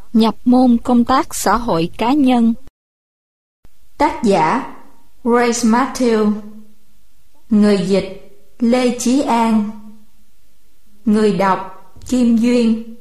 Nhập môn công tác xã hội cá nhân. Tác giả Grace Matthew. Người dịch Lê Chí An. Người đọc Kim Duyên.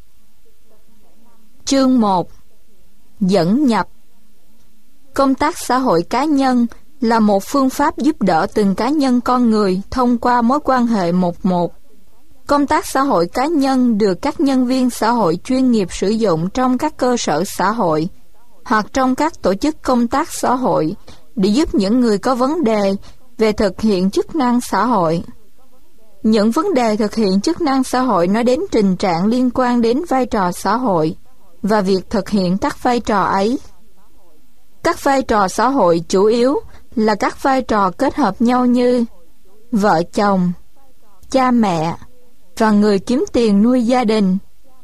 Chương 1. Dẫn nhập. Công tác xã hội cá nhân là một phương pháp giúp đỡ từng cá nhân con người thông qua mối quan hệ một. Công tác xã hội cá nhân được các nhân viên xã hội chuyên nghiệp sử dụng trong các cơ sở xã hội hoặc trong các tổ chức công tác xã hội để giúp những người có vấn đề về thực hiện chức năng xã hội. Những vấn đề thực hiện chức năng xã hội nói đến tình trạng liên quan đến vai trò xã hội và việc thực hiện các vai trò ấy. Các vai trò xã hội chủ yếu là các vai trò kết hợp nhau như vợ chồng, cha mẹ và người kiếm tiền nuôi gia đình.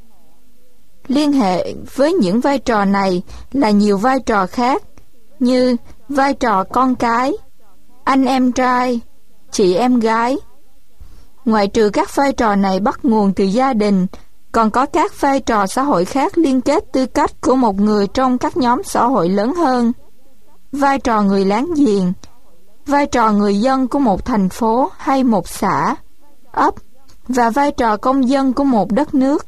Liên hệ với những vai trò này là nhiều vai trò khác như vai trò con cái, anh em trai, chị em gái. Ngoại trừ các vai trò này bắt nguồn từ gia đình, còn có các vai trò xã hội khác liên kết tư cách của một người trong các nhóm xã hội lớn hơn. Vai trò người láng giềng, vai trò người dân của một thành phố hay một xã, ấp, và vai trò công dân của một đất nước.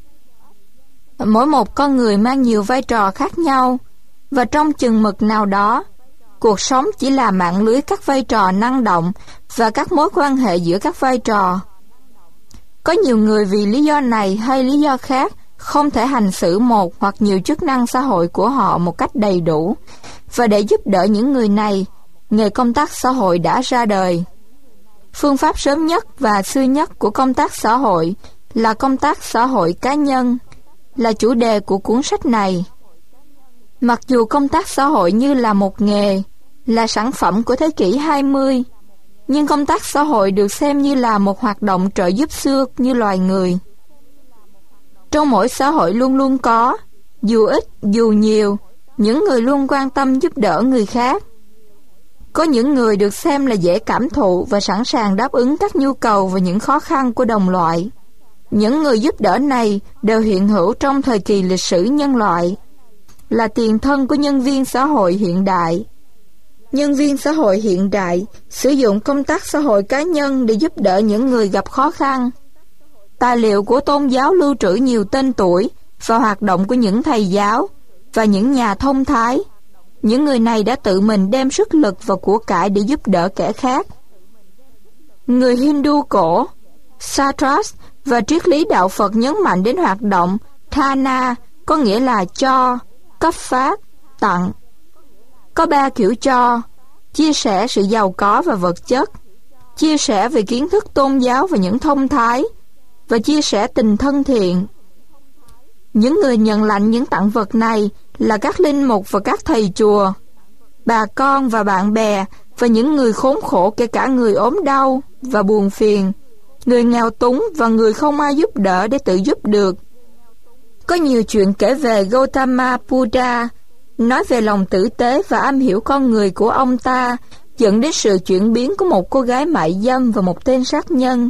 Mỗi một con người mang nhiều vai trò khác nhau, và trong chừng mực nào đó, cuộc sống chỉ là mạng lưới các vai trò năng động và các mối quan hệ giữa các vai trò. Có nhiều người vì lý do này hay lý do khác không thể hành xử một hoặc nhiều chức năng xã hội của họ một cách đầy đủ, và để giúp đỡ những người này, nghề công tác xã hội đã ra đời. Phương pháp sớm nhất và xưa nhất của công tác xã hội là công tác xã hội cá nhân, là chủ đề của cuốn sách này. Mặc dù công tác xã hội như là một nghề, là sản phẩm của thế kỷ 20, nhưng công tác xã hội được xem như là một hoạt động trợ giúp xưa như loài người. Trong mỗi xã hội luôn luôn có, dù ít dù nhiều, những người luôn quan tâm giúp đỡ người khác. Có những người được xem là dễ cảm thụ và sẵn sàng đáp ứng các nhu cầu và những khó khăn của đồng loại. Những người giúp đỡ này đều hiện hữu trong thời kỳ lịch sử nhân loại, là tiền thân của nhân viên xã hội hiện đại. Nhân viên xã hội hiện đại sử dụng công tác xã hội cá nhân để giúp đỡ những người gặp khó khăn. Tài liệu của tôn giáo lưu trữ nhiều tên tuổi và hoạt động của những thầy giáo và những nhà thông thái. Những người này đã tự mình đem sức lực và của cải để giúp đỡ kẻ khác. Người Hindu cổ, Sastras và triết lý đạo Phật nhấn mạnh đến hoạt động Dana, có nghĩa là cho, cấp phát, tặng. Có 3 kiểu cho: chia sẻ sự giàu có và vật chất, chia sẻ về kiến thức tôn giáo và những thông thái, và chia sẻ tình thân thiện. Những người nhận lãnh những tặng vật này là các linh mục và các thầy chùa, bà con và bạn bè, và những người khốn khổ, kể cả người ốm đau và buồn phiền, người nghèo túng và người không ai giúp đỡ để tự giúp được. Có nhiều chuyện kể về Gautama Buddha, nói về lòng tử tế và am hiểu con người của ông ta, dẫn đến sự chuyển biến của một cô gái mại dâm và một tên sát nhân.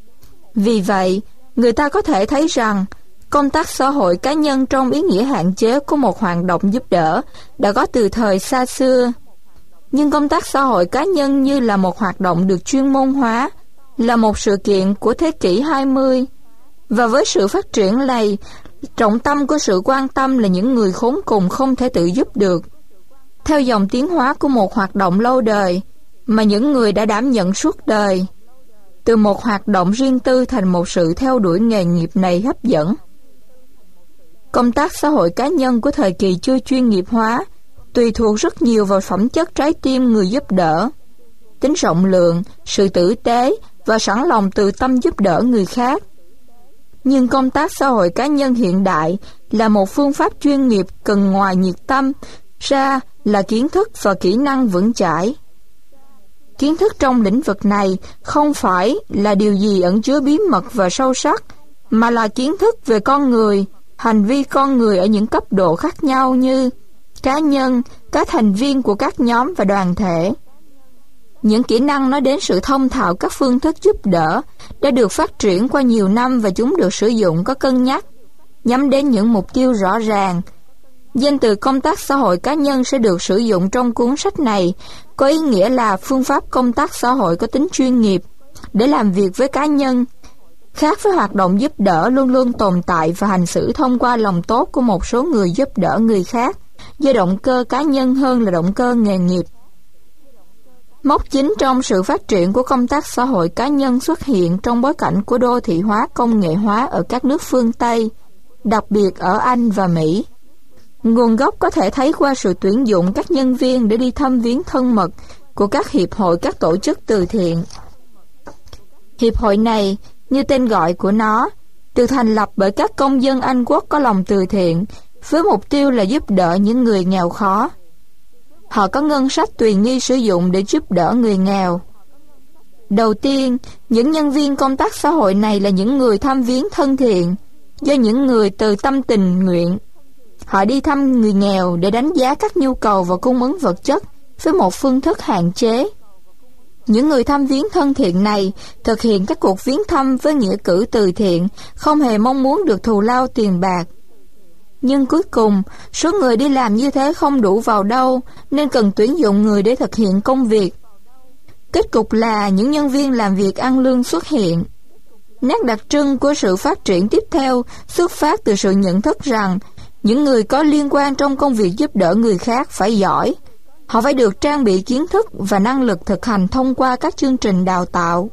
Vì vậy, người ta có thể thấy rằng công tác xã hội cá nhân trong ý nghĩa hạn chế của một hoạt động giúp đỡ đã có từ thời xa xưa. Nhưng công tác xã hội cá nhân như là một hoạt động được chuyên môn hóa, là một sự kiện của thế kỷ 20. Và với sự phát triển này, trọng tâm của sự quan tâm là những người khốn cùng không thể tự giúp được. Theo dòng tiến hóa của một hoạt động lâu đời mà những người đã đảm nhận suốt đời, từ một hoạt động riêng tư thành một sự theo đuổi nghề nghiệp này hấp dẫn. Công tác xã hội cá nhân của thời kỳ chưa chuyên nghiệp hóa tùy thuộc rất nhiều vào phẩm chất trái tim người giúp đỡ, tính rộng lượng, sự tử tế và sẵn lòng từ tâm giúp đỡ người khác. Nhưng công tác xã hội cá nhân hiện đại là một phương pháp chuyên nghiệp cần ngoài nhiệt tâm ra là kiến thức và kỹ năng vững chãi. Kiến thức trong lĩnh vực này không phải là điều gì ẩn chứa bí mật và sâu sắc, mà là kiến thức về con người, hành vi con người ở những cấp độ khác nhau như cá nhân, các thành viên của các nhóm và đoàn thể. Những kỹ năng nói đến sự thông thạo các phương thức giúp đỡ đã được phát triển qua nhiều năm, và chúng được sử dụng có cân nhắc, nhắm đến những mục tiêu rõ ràng Danh từ công tác xã hội cá nhân sẽ được sử dụng trong cuốn sách này, có ý nghĩa là phương pháp công tác xã hội có tính chuyên nghiệp, để làm việc với cá nhân, khác với hoạt động giúp đỡ luôn luôn tồn tại và hành xử thông qua lòng tốt của một số người giúp đỡ người khác, do động cơ cá nhân hơn là động cơ nghề nghiệp. Mốc chính trong sự phát triển của công tác xã hội cá nhân xuất hiện trong bối cảnh của đô thị hóa công nghệ hóa ở các nước phương Tây, đặc biệt ở Anh và Mỹ. Nguồn gốc có thể thấy qua sự tuyển dụng các nhân viên để đi thăm viếng thân mật của các hiệp hội, các tổ chức từ thiện. Hiệp hội này, như tên gọi của nó, được thành lập bởi các công dân Anh quốc có lòng từ thiện, với mục tiêu là giúp đỡ những người nghèo khó. Họ có ngân sách tùy nghi sử dụng để giúp đỡ người nghèo. Đầu tiên, những nhân viên công tác xã hội này là những người thăm viếng thân thiện, do những người từ tâm tình nguyện. Họ đi thăm người nghèo để đánh giá các nhu cầu và cung ứng vật chất với một phương thức hạn chế. Những người thăm viếng thân thiện này thực hiện các cuộc viếng thăm với nghĩa cử từ thiện, không hề mong muốn được thù lao tiền bạc. Nhưng cuối cùng, số người đi làm như thế không đủ vào đâu, nên cần tuyển dụng người để thực hiện công việc. Kết cục là những nhân viên làm việc ăn lương xuất hiện. Nét đặc trưng của sự phát triển tiếp theo xuất phát từ sự nhận thức rằng những người có liên quan trong công việc giúp đỡ người khác phải giỏi. Họ phải được trang bị kiến thức và năng lực thực hành thông qua các chương trình đào tạo.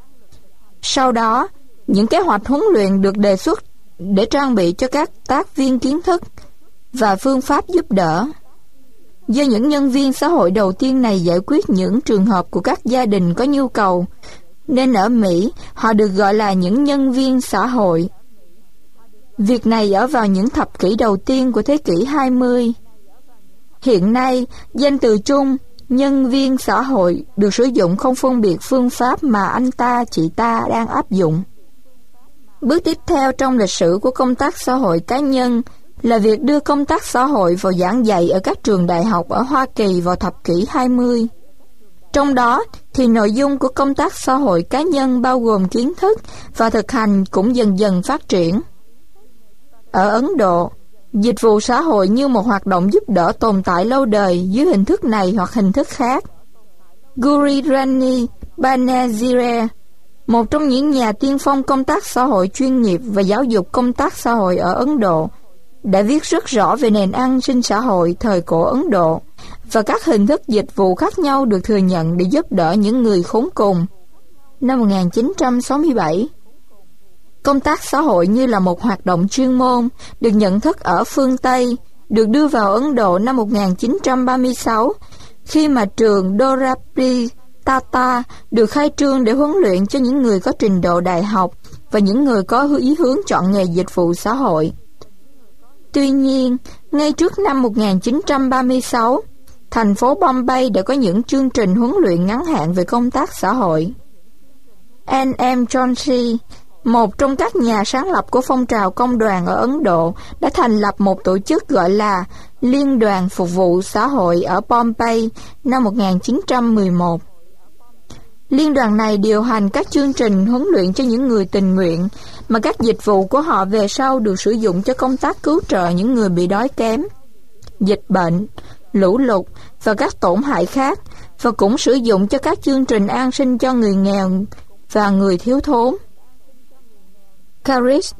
Sau đó, những kế hoạch huấn luyện được đề xuất để trang bị cho các tác viên kiến thức và phương pháp giúp đỡ. Do những nhân viên xã hội đầu tiên này giải quyết những trường hợp của các gia đình có nhu cầu, nên ở Mỹ họ được gọi là những nhân viên xã hội. Việc này ở vào những thập kỷ đầu tiên của thế kỷ 20. Hiện nay, danh từ chung nhân viên xã hội được sử dụng không phân biệt phương pháp mà anh ta, chị ta đang áp dụng. Bước tiếp theo trong lịch sử của công tác xã hội cá nhân là việc đưa công tác xã hội vào giảng dạy ở các trường đại học ở Hoa Kỳ vào thập kỷ 20. Trong đó thì nội dung của công tác xã hội cá nhân bao gồm kiến thức và thực hành cũng dần dần phát triển. Ở Ấn Độ, dịch vụ xã hội như một hoạt động giúp đỡ tồn tại lâu đời dưới hình thức này hoặc hình thức khác. Guru Rani Banazire, một trong những nhà tiên phong công tác xã hội chuyên nghiệp và giáo dục công tác xã hội ở Ấn Độ, đã viết rất rõ về nền an sinh xã hội thời cổ Ấn Độ và các hình thức dịch vụ khác nhau được thừa nhận để giúp đỡ những người khốn cùng. Năm 1967, công tác xã hội như là một hoạt động chuyên môn được nhận thức ở phương Tây, được đưa vào Ấn Độ năm 1936, khi mà trường Dorabri Tata được khai trương để huấn luyện cho những người có trình độ đại học và những người có ý hướng chọn nghề dịch vụ xã hội. Tuy nhiên, ngay trước năm 1936, thành phố Bombay đã có những chương trình huấn luyện ngắn hạn về công tác xã hội. N.M. Chauncey, một trong các nhà sáng lập của phong trào công đoàn ở Ấn Độ, đã thành lập một tổ chức gọi là Liên đoàn Phục vụ Xã hội ở Bombay năm 1911. Liên đoàn này điều hành các chương trình huấn luyện cho những người tình nguyện, mà các dịch vụ của họ về sau được sử dụng cho công tác cứu trợ những người bị đói kém, dịch bệnh, lũ lụt và các tổn hại khác, và cũng sử dụng cho các chương trình an sinh cho người nghèo và người thiếu thốn. Paris,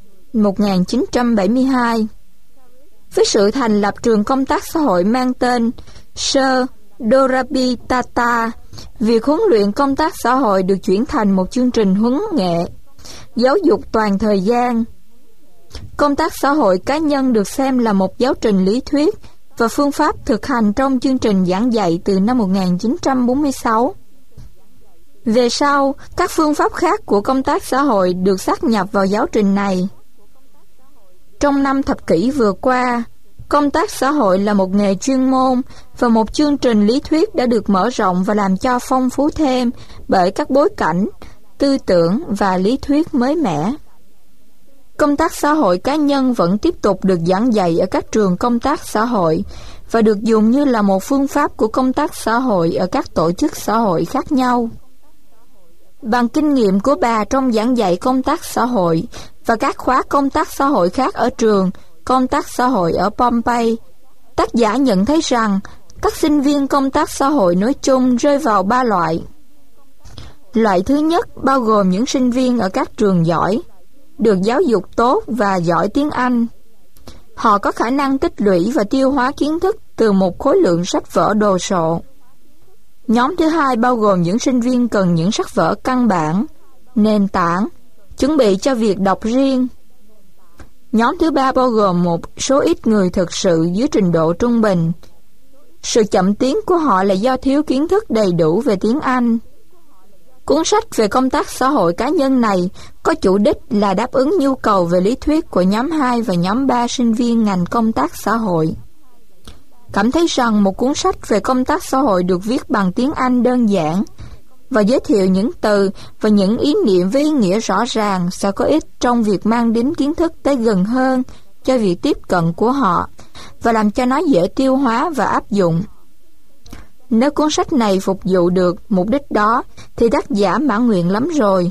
1972. Với sự thành lập trường công tác xã hội mang tên Sir Dorabhi Tata, việc huấn luyện công tác xã hội được chuyển thành một chương trình huấn nghệ, giáo dục toàn thời gian. Công tác xã hội cá nhân được xem là một giáo trình lý thuyết và phương pháp thực hành trong chương trình giảng dạy từ năm 1946. Về sau, các phương pháp khác của công tác xã hội được sáp nhập vào giáo trình này. Trong năm thập kỷ vừa qua, công tác xã hội là một nghề chuyên môn và một chương trình lý thuyết đã được mở rộng và làm cho phong phú thêm bởi các bối cảnh, tư tưởng và lý thuyết mới mẻ. Công tác xã hội cá nhân vẫn tiếp tục được giảng dạy ở các trường công tác xã hội và được dùng như là một phương pháp của công tác xã hội ở các tổ chức xã hội khác nhau. Bằng kinh nghiệm của bà trong giảng dạy công tác xã hội và các khóa công tác xã hội khác ở trường công tác xã hội ở Bombay, Tác giả nhận thấy rằng các sinh viên công tác xã hội nói chung rơi vào 3 loại. Loại thứ nhất bao gồm những sinh viên ở các trường giỏi, được giáo dục tốt và giỏi tiếng Anh. Họ có khả năng tích lũy và tiêu hóa kiến thức từ một khối lượng sách vở đồ sộ. Nhóm thứ hai bao gồm những sinh viên cần những sách vở căn bản, nền tảng, chuẩn bị cho việc đọc riêng. Nhóm thứ ba bao gồm một số ít người thực sự dưới trình độ trung bình. Sự chậm tiến của họ là do thiếu kiến thức đầy đủ về tiếng Anh. Cuốn sách về công tác xã hội cá nhân này có chủ đích là đáp ứng nhu cầu về lý thuyết của nhóm 2 và nhóm 3 sinh viên ngành công tác xã hội. Cảm thấy rằng một cuốn sách về công tác xã hội được viết bằng tiếng Anh đơn giản và giới thiệu những từ và những ý niệm với ý nghĩa rõ ràng sẽ có ích trong việc mang đến kiến thức tới gần hơn cho việc tiếp cận của họ và làm cho nó dễ tiêu hóa và áp dụng. Nếu cuốn sách này phục vụ được mục đích đó thì tác giả mãn nguyện lắm rồi.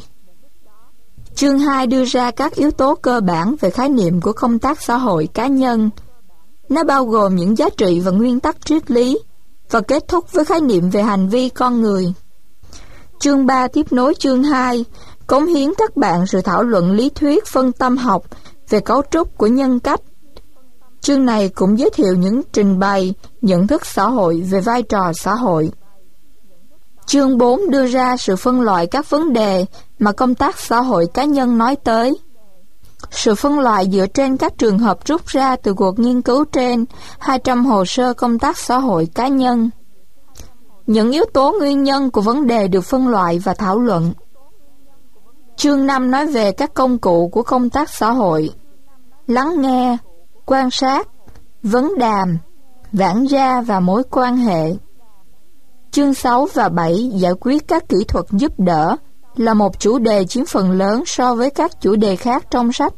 Chương 2 đưa ra các yếu tố cơ bản về khái niệm của công tác xã hội cá nhân. Nó bao gồm những giá trị và nguyên tắc triết lý và kết thúc với khái niệm về hành vi con người. Chương 3 tiếp nối chương 2, cống hiến các bạn sự thảo luận lý thuyết phân tâm học về cấu trúc của nhân cách. Chương này cũng giới thiệu những trình bày nhận thức xã hội về vai trò xã hội. Chương 4 đưa ra sự phân loại các vấn đề mà công tác xã hội cá nhân nói tới. Sự phân loại dựa trên các trường hợp rút ra từ cuộc nghiên cứu trên 200 hồ sơ công tác xã hội cá nhân. Những yếu tố nguyên nhân của vấn đề được phân loại và thảo luận. Chương 5 nói về các công cụ của công tác xã hội: lắng nghe, quan sát, vấn đàm, vãng gia và mối quan hệ. Chương 6 và 7 giải quyết các kỹ thuật giúp đỡ là một chủ đề chiếm phần lớn so với các chủ đề khác trong sách.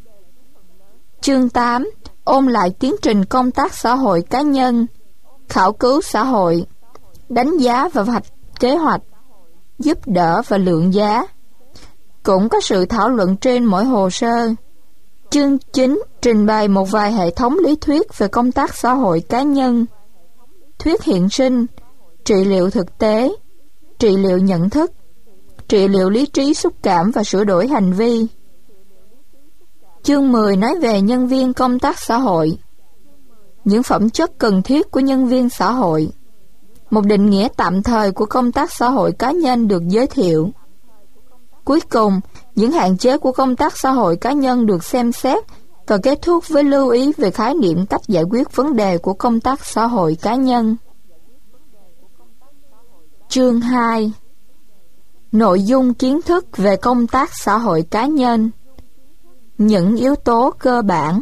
Chương 8 ôn lại tiến trình công tác xã hội cá nhân, khảo cứu xã hội, đánh giá và vạch kế hoạch, giúp đỡ và lượng giá. Cũng có sự thảo luận trên mỗi hồ sơ. Chương 9 trình bày một vài hệ thống lý thuyết về công tác xã hội cá nhân: thuyết hiện sinh, trị liệu thực tế, trị liệu nhận thức, trị liệu lý trí xúc cảm và sửa đổi hành vi. Chương 10 nói về nhân viên công tác xã hội, những phẩm chất cần thiết của nhân viên xã hội. Một định nghĩa tạm thời của công tác xã hội cá nhân được giới thiệu. Cuối cùng, những hạn chế của công tác xã hội cá nhân được xem xét và kết thúc với lưu ý về khái niệm cách giải quyết vấn đề của công tác xã hội cá nhân. Chương 2 nội dung kiến thức về công tác xã hội cá nhân. Những yếu tố cơ bản.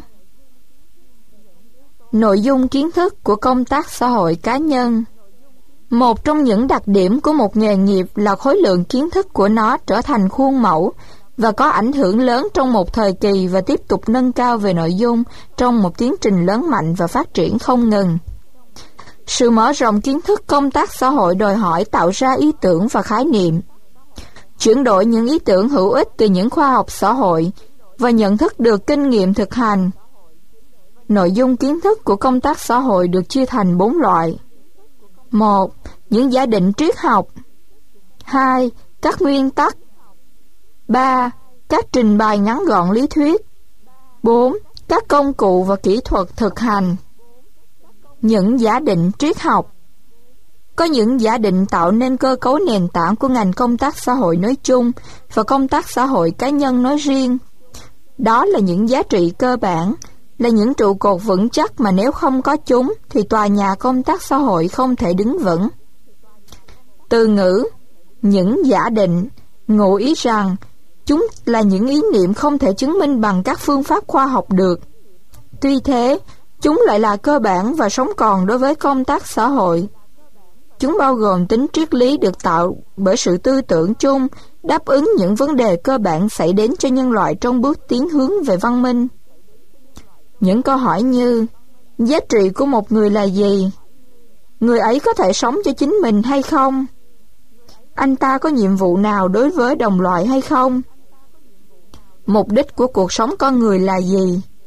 Nội dung kiến thức của công tác xã hội cá nhân. Một trong những đặc điểm của một nghề nghiệp là khối lượng kiến thức của nó trở thành khuôn mẫu và có ảnh hưởng lớn trong một thời kỳ và tiếp tục nâng cao về nội dung trong một tiến trình lớn mạnh và phát triển không ngừng. Sự mở rộng kiến thức công tác xã hội đòi hỏi tạo ra ý tưởng và khái niệm, chuyển đổi những ý tưởng hữu ích từ những khoa học xã hội và nhận thức được kinh nghiệm thực hành. Nội dung kiến thức của công tác xã hội được chia thành 4 loại. 1. Những giả định triết học. 2. Các nguyên tắc. 3. Các trình bày ngắn gọn lý thuyết. 4. Các công cụ và kỹ thuật thực hành. Những giả định triết học. Có những giả định tạo nên cơ cấu nền tảng của ngành công tác xã hội nói chung và công tác xã hội cá nhân nói riêng. Đó là những giá trị cơ bản, là những trụ cột vững chắc mà nếu không có chúng thì tòa nhà công tác xã hội không thể đứng vững. Từ ngữ những giả định ngụ ý rằng chúng là những ý niệm không thể chứng minh bằng các phương pháp khoa học được. Tuy thế, chúng lại là cơ bản và sống còn đối với công tác xã hội. Chúng bao gồm tính triết lý được tạo bởi sự tư tưởng chung, đáp ứng những vấn đề cơ bản xảy đến cho nhân loại trong bước tiến hướng về văn minh. Những câu hỏi như: giá trị của một người là gì? Người ấy có thể sống cho chính mình hay không? Anh ta có nhiệm vụ nào đối với đồng loại hay không? Mục đích của cuộc sống con người là gì?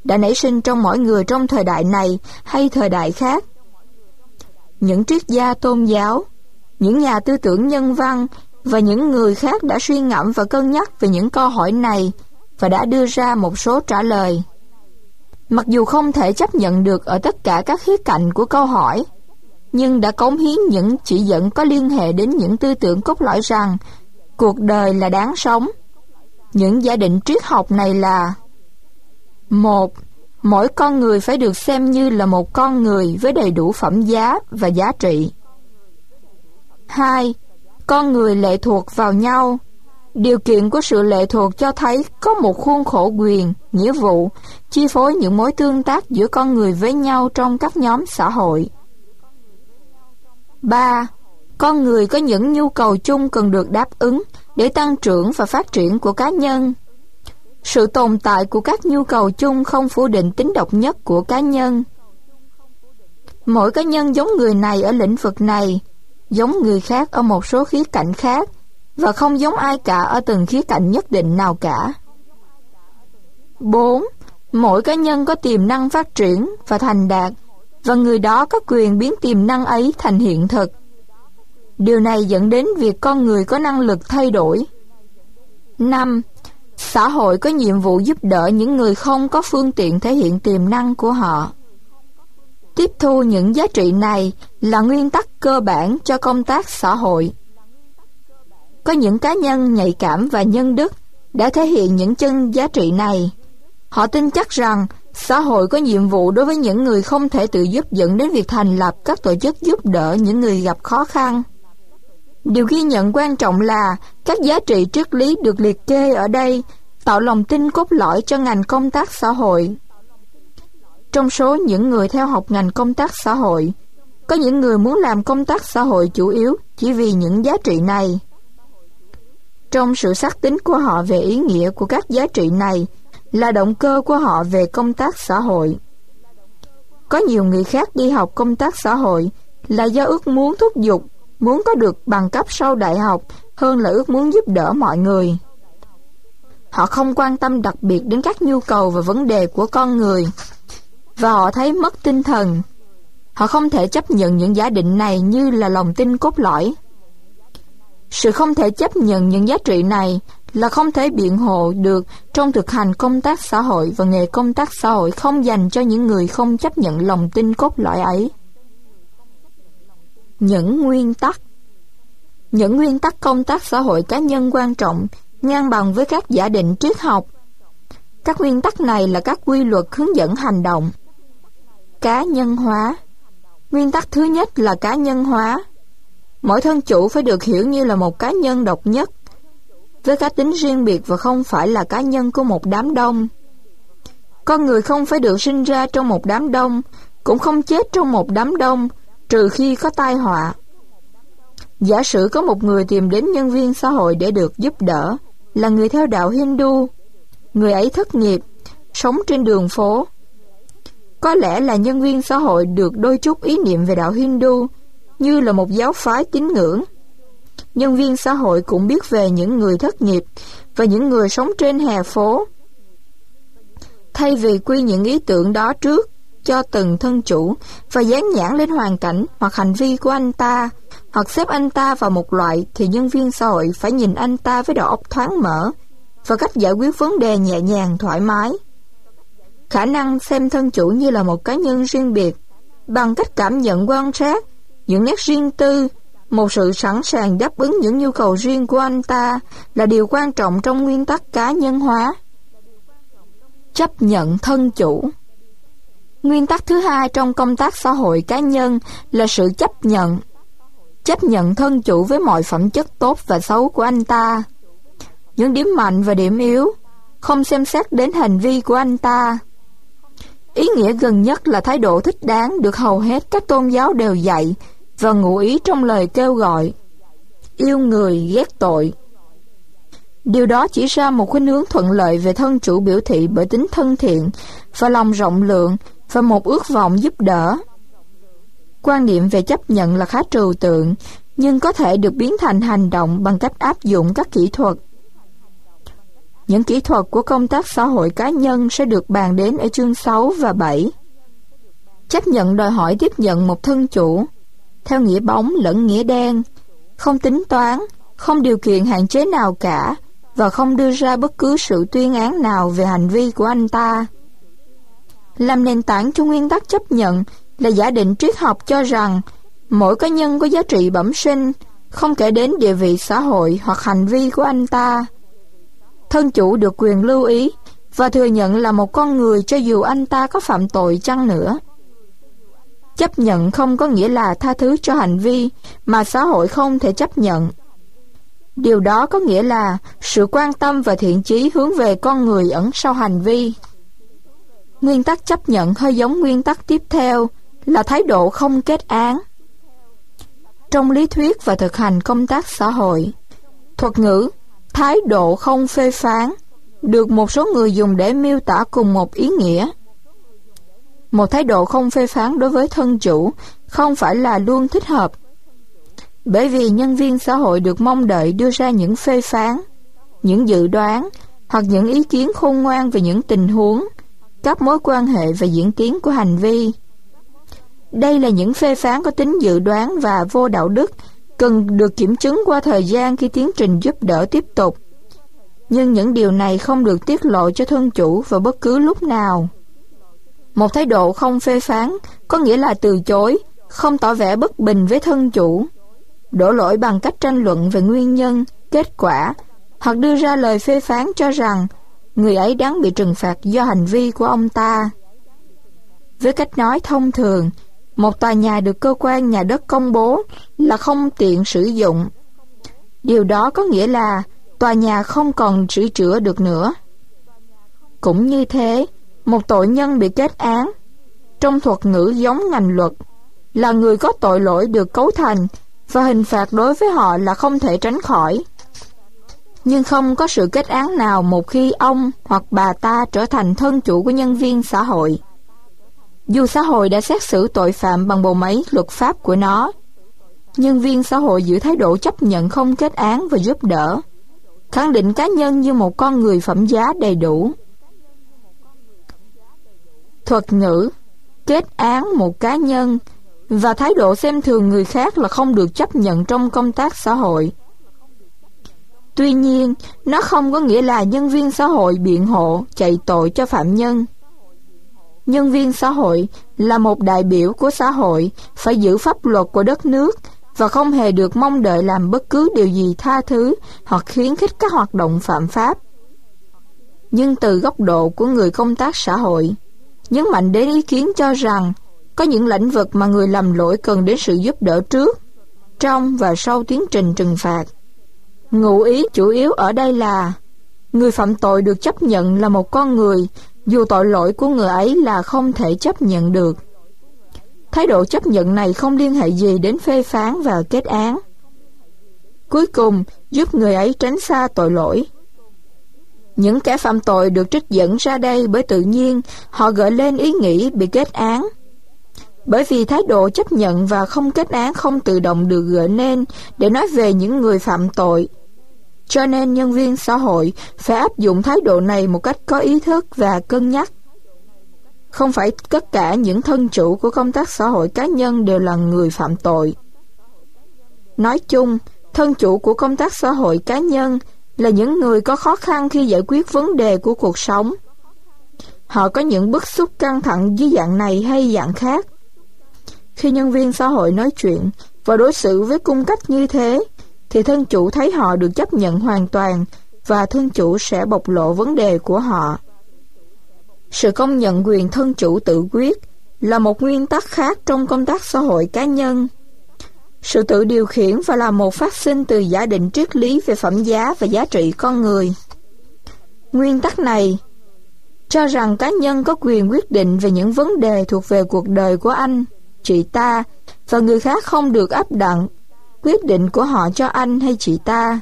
đã nảy sinh trong mỗi người trong thời đại này hay thời đại khác. Những triết gia tôn giáo, những nhà tư tưởng nhân văn và những người khác đã suy ngẫm và cân nhắc về những câu hỏi này và đã đưa ra một số trả lời. Mặc dù không thể chấp nhận được ở tất cả các khía cạnh của câu hỏi, nhưng đã cống hiến những chỉ dẫn có liên hệ đến những tư tưởng cốt lõi rằng cuộc đời là đáng sống. Những giả định triết học này là: 1. Mỗi con người phải được xem như là một con người với đầy đủ phẩm giá và giá trị. 2. Con người lệ thuộc vào nhau. Điều kiện của sự lệ thuộc cho thấy có một khuôn khổ quyền, nghĩa vụ, chi phối những mối tương tác giữa con người với nhau trong các nhóm xã hội. 3. Con người có những nhu cầu chung cần được đáp ứng để tăng trưởng và phát triển của cá nhân. Sự tồn tại của các nhu cầu chung không phủ định tính độc nhất của cá nhân. Mỗi cá nhân giống người này ở lĩnh vực này, giống người khác ở một số khía cạnh khác, và không giống ai cả ở từng khía cạnh nhất định nào cả. 4. Mỗi cá nhân có tiềm năng phát triển và thành đạt, và người đó có quyền biến tiềm năng ấy thành hiện thực. Điều này dẫn đến việc con người có năng lực thay đổi. 5. Xã hội có nhiệm vụ giúp đỡ những người không có phương tiện thể hiện tiềm năng của họ. Tiếp thu những giá trị này là nguyên tắc cơ bản cho công tác xã hội. Có những cá nhân nhạy cảm và nhân đức đã thể hiện những chân giá trị này. Họ tin chắc rằng xã hội có nhiệm vụ đối với những người không thể tự giúp dẫn đến việc thành lập các tổ chức giúp đỡ những người gặp khó khăn. Điều ghi nhận quan trọng là các giá trị triết lý được liệt kê ở đây tạo lòng tin cốt lõi cho ngành công tác xã hội. Trong số những người theo học ngành công tác xã hội, có những người muốn làm công tác xã hội chủ yếu chỉ vì những giá trị này. Trong sự xác tín của họ về ý nghĩa của các giá trị này là động cơ của họ về công tác xã hội. Có nhiều người khác đi học công tác xã hội là do ước muốn thúc giục, muốn có được bằng cấp sau đại học hơn là ước muốn giúp đỡ mọi người. Họ không quan tâm đặc biệt đến các nhu cầu và vấn đề của con người, và họ thấy mất tinh thần. Họ không thể chấp nhận những giả định này như là lòng tin cốt lõi. Sự không thể chấp nhận những giá trị này là không thể biện hộ được trong thực hành công tác xã hội, và nghề công tác xã hội không dành cho những người không chấp nhận lòng tin cốt lõi ấy. Những nguyên tắc. Những nguyên tắc công tác xã hội cá nhân quan trọng ngang bằng với các giả định triết học. Các nguyên tắc này là các quy luật hướng dẫn hành động. Cá nhân hóa. Nguyên tắc thứ nhất là cá nhân hóa. Mỗi thân chủ phải được hiểu như là một cá nhân độc nhất, với cá tính riêng biệt và không phải là cá nhân của một đám đông. Con người không phải được sinh ra trong một đám đông, cũng không chết trong một đám đông, trừ khi có tai họa. Giả sử có một người tìm đến nhân viên xã hội để được giúp đỡ, là người theo đạo Hindu. Người ấy thất nghiệp, sống trên đường phố. Có lẽ là nhân viên xã hội được đôi chút ý niệm về đạo Hindu, như là một giáo phái tín ngưỡng. Nhân viên xã hội cũng biết về những người thất nghiệp và những người sống trên hè phố. Thay vì quy những ý tưởng đó trước cho từng thân chủ và dán nhãn lên hoàn cảnh hoặc hành vi của anh ta, hoặc xếp anh ta vào một loại, thì nhân viên xã hội phải nhìn anh ta với đầu óc thoáng mở và cách giải quyết vấn đề nhẹ nhàng, thoải mái. Khả năng xem thân chủ như là một cá nhân riêng biệt bằng cách cảm nhận, quan sát những nét riêng tư, một sự sẵn sàng đáp ứng những nhu cầu riêng của anh ta là điều quan trọng trong nguyên tắc cá nhân hóa. Chấp nhận thân chủ. Nguyên tắc thứ hai trong công tác xã hội cá nhân là sự chấp nhận. Chấp nhận thân chủ với mọi phẩm chất tốt và xấu của anh ta, những điểm mạnh và điểm yếu, không xem xét đến hành vi của anh ta. Ý nghĩa gần nhất là thái độ thích đáng được hầu hết các tôn giáo đều dạy và ngụ ý trong lời kêu gọi: yêu người, ghét tội. Điều đó chỉ ra một khuynh hướng thuận lợi về thân chủ biểu thị bởi tính thân thiện và lòng rộng lượng và một ước vọng giúp đỡ. Quan niệm về chấp nhận là khá trừu tượng, nhưng có thể được biến thành hành động bằng cách áp dụng các kỹ thuật. Những kỹ thuật của công tác xã hội cá nhân sẽ được bàn đến ở chương 6 và 7. Chấp nhận đòi hỏi tiếp nhận một thân chủ, theo nghĩa bóng lẫn nghĩa đen, không tính toán, không điều kiện hạn chế nào cả, và không đưa ra bất cứ sự tuyên án nào về hành vi của anh ta. Làm nền tảng cho nguyên tắc chấp nhận là giả định triết học cho rằng mỗi cá nhân có giá trị bẩm sinh, không kể đến địa vị xã hội hoặc hành vi của anh ta. Thân chủ được quyền lưu ý và thừa nhận là một con người cho dù anh ta có phạm tội chăng nữa. Chấp nhận không có nghĩa là tha thứ cho hành vi mà xã hội không thể chấp nhận. Điều đó có nghĩa là sự quan tâm và thiện chí hướng về con người ẩn sau hành vi. Nguyên tắc chấp nhận hơi giống nguyên tắc tiếp theo là thái độ không kết án. Trong lý thuyết và thực hành công tác xã hội, thuật ngữ thái độ không phê phán được một số người dùng để miêu tả cùng một ý nghĩa. Một thái độ không phê phán đối với thân chủ không phải là luôn thích hợp, bởi vì nhân viên xã hội được mong đợi đưa ra những phê phán, những dự đoán hoặc những ý kiến khôn ngoan về những tình huống, các mối quan hệ và diễn tiến của hành vi. Đây là những phê phán có tính dự đoán và vô đạo đức, cần được kiểm chứng qua thời gian khi tiến trình giúp đỡ tiếp tục. Nhưng những điều này không được tiết lộ cho thân chủ vào bất cứ lúc nào. Một thái độ không phê phán có nghĩa là từ chối, không tỏ vẻ bất bình với thân chủ, đổ lỗi bằng cách tranh luận về nguyên nhân, kết quả, hoặc đưa ra lời phê phán cho rằng người ấy đáng bị trừng phạt do hành vi của ông ta. Với cách nói thông thường, một tòa nhà được cơ quan nhà đất công bố là không tiện sử dụng. Điều đó có nghĩa là tòa nhà không còn sửa chữa được nữa. Cũng như thế, một tội nhân bị kết án, trong thuật ngữ giống ngành luật, là người có tội lỗi được cấu thành và hình phạt đối với họ là không thể tránh khỏi. Nhưng không có sự kết án nào một khi ông hoặc bà ta trở thành thân chủ của nhân viên xã hội. Dù xã hội đã xét xử tội phạm bằng bộ máy luật pháp của nó, nhân viên xã hội giữ thái độ chấp nhận không kết án và giúp đỡ, khẳng định cá nhân như một con người phẩm giá đầy đủ. Thuật ngữ kết án một cá nhân và thái độ xem thường người khác là không được chấp nhận trong công tác xã hội. Tuy nhiên, nó không có nghĩa là nhân viên xã hội biện hộ, chạy tội cho phạm nhân. Nhân viên xã hội là một đại biểu của xã hội, phải giữ pháp luật của đất nước và không hề được mong đợi làm bất cứ điều gì tha thứ hoặc khuyến khích các hoạt động phạm pháp. Nhưng từ góc độ của người công tác xã hội, nhấn mạnh đến ý kiến cho rằng có những lĩnh vực mà người làm lỗi cần đến sự giúp đỡ trước, trong và sau tiến trình trừng phạt. Ngụ ý chủ yếu ở đây là người phạm tội được chấp nhận là một con người, dù tội lỗi của người ấy là không thể chấp nhận được. Thái độ chấp nhận này không liên hệ gì đến phê phán và kết án. Cuối cùng, giúp người ấy tránh xa tội lỗi. Những kẻ phạm tội được trích dẫn ra đây bởi tự nhiên họ gợi lên ý nghĩ bị kết án. Bởi vì thái độ chấp nhận và không kết án không tự động được gợi nên để nói về những người phạm tội. Cho nên nhân viên xã hội phải áp dụng thái độ này một cách có ý thức và cân nhắc. Không phải tất cả những thân chủ của công tác xã hội cá nhân đều là người phạm tội. Nói chung, thân chủ của công tác xã hội cá nhân là những người có khó khăn khi giải quyết vấn đề của cuộc sống. Họ có những bức xúc căng thẳng dưới dạng này hay dạng khác. Khi nhân viên xã hội nói chuyện và đối xử với cung cách như thế, thì thân chủ thấy họ được chấp nhận hoàn toàn và thân chủ sẽ bộc lộ vấn đề của họ. Sự công nhận quyền thân chủ tự quyết là một nguyên tắc khác trong công tác xã hội cá nhân. Sự tự điều khiển phải là một phát sinh từ giả định triết lý về phẩm giá và giá trị con người. Nguyên tắc này cho rằng cá nhân có quyền quyết định về những vấn đề thuộc về cuộc đời của anh, chị ta, và người khác không được áp đặt quyết định của họ cho anh hay chị ta.